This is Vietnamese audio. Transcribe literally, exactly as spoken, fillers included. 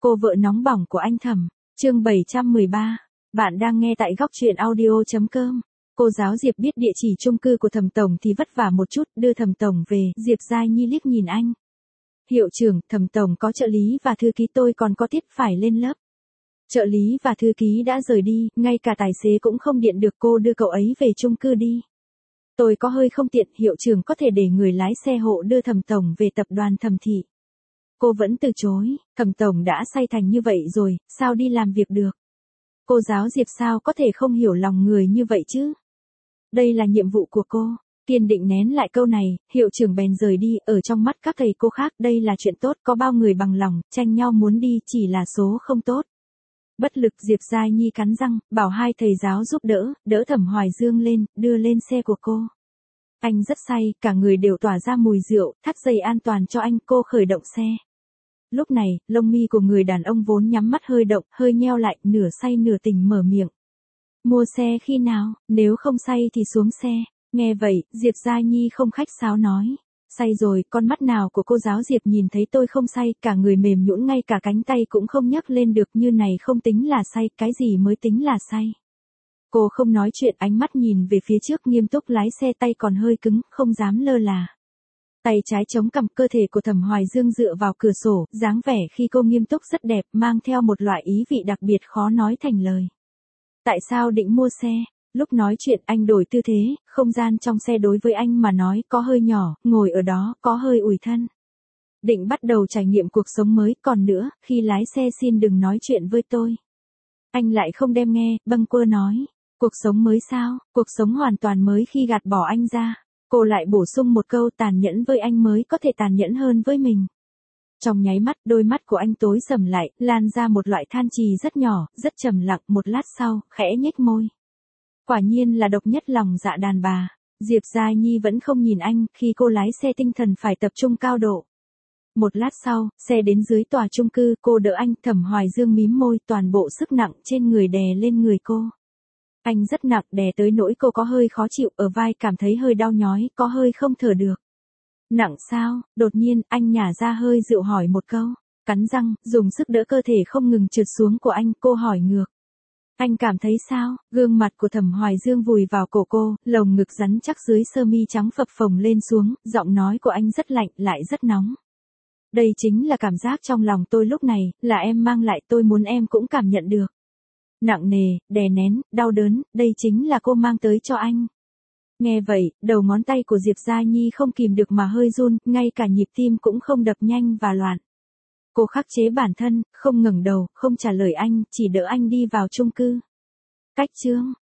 Cô vợ nóng bỏng của anh Thẩm, chương bảy trăm mười ba. Bạn đang nghe tại góc truyện audio chấm com. Cô giáo Diệp biết địa chỉ chung cư của Thẩm tổng thì vất vả một chút, đưa Thẩm tổng về. Diệp Giai Nhi liếc nhìn anh. Hiệu trưởng, Thẩm tổng có trợ lý và thư ký, tôi còn có tiết phải lên lớp. Trợ lý và thư ký đã rời đi, ngay cả tài xế cũng không điện được, cô đưa cậu ấy về chung cư đi. Tôi có hơi không tiện, hiệu trưởng có thể để người lái xe hộ đưa Thẩm tổng về tập đoàn Thẩm thị. Cô vẫn từ chối, Thẩm tổng đã say thành như vậy rồi, sao đi làm việc được? Cô giáo Diệp sao có thể không hiểu lòng người như vậy chứ? Đây là nhiệm vụ của cô. Kiên định nén lại câu này, hiệu trưởng bèn rời đi, ở trong mắt các thầy cô khác đây là chuyện tốt, có bao người bằng lòng, tranh nhau muốn đi, chỉ là số không tốt. Bất lực Diệp Giai Nhi cắn răng, bảo hai thầy giáo giúp đỡ, đỡ Thẩm Hoài Dương lên, đưa lên xe của cô. Anh rất say, cả người đều tỏa ra mùi rượu, thắt dây an toàn cho anh, cô khởi động xe. Lúc này, lông mi của người đàn ông vốn nhắm mắt hơi động, hơi nheo lại, nửa say nửa tỉnh mở miệng. Mua xe khi nào, nếu không say thì xuống xe. Nghe vậy, Diệp Giai Nhi không khách sáo nói. Say rồi, con mắt nào của cô giáo Diệp nhìn thấy tôi không say, cả người mềm nhũn, ngay cả cánh tay cũng không nhấc lên được, như này không tính là say, cái gì mới tính là say. Cô không nói chuyện, ánh mắt nhìn về phía trước, nghiêm túc lái xe, tay còn hơi cứng, không dám lơ là. Tay trái chống cằm, cơ thể của Thẩm Hoài Dương dựa vào cửa sổ, dáng vẻ khi cô nghiêm túc rất đẹp, mang theo một loại ý vị đặc biệt khó nói thành lời. Tại sao định mua xe? Lúc nói chuyện anh đổi tư thế, không gian trong xe đối với anh mà nói có hơi nhỏ, ngồi ở đó có hơi ủi thân. Định bắt đầu trải nghiệm cuộc sống mới, còn nữa, khi lái xe xin đừng nói chuyện với tôi. Anh lại không đem nghe, bâng quơ nói. Cuộc sống mới sao, cuộc sống hoàn toàn mới khi gạt bỏ anh ra. Cô lại bổ sung một câu, tàn nhẫn với anh mới có thể tàn nhẫn hơn với mình. Trong nháy mắt, đôi mắt của anh tối sầm lại, lan ra một loại than trì rất nhỏ, rất trầm lặng, một lát sau, khẽ nhếch môi. Quả nhiên là độc nhất lòng dạ đàn bà. Diệp Giai Nhi vẫn không nhìn anh, khi cô lái xe tinh thần phải tập trung cao độ. Một lát sau, xe đến dưới tòa chung cư, cô đỡ anh, Thẩm Hoài Dương mím môi, toàn bộ sức nặng trên người đè lên người cô. Anh rất nặng, đè tới nỗi cô có hơi khó chịu, ở vai cảm thấy hơi đau nhói, có hơi không thở được. Nặng sao? Đột nhiên, anh nhả ra hơi rượu hỏi một câu. Cắn răng, dùng sức đỡ cơ thể không ngừng trượt xuống của anh, cô hỏi ngược. Anh cảm thấy sao? Gương mặt của Thẩm Hoài Dương vùi vào cổ cô, lồng ngực rắn chắc dưới sơ mi trắng phập phồng lên xuống, giọng nói của anh rất lạnh, lại rất nóng. Đây chính là cảm giác trong lòng tôi lúc này, là em mang lại, tôi muốn em cũng cảm nhận được. Nặng nề, đè nén, đau đớn, đây chính là cô mang tới cho anh. Nghe vậy, đầu ngón tay của Diệp Giai Nhi không kìm được mà hơi run, ngay cả nhịp tim cũng không đập nhanh và loạn. Cô khắc chế bản thân, không ngẩng đầu, không trả lời anh, chỉ đỡ anh đi vào chung cư. Cách chương,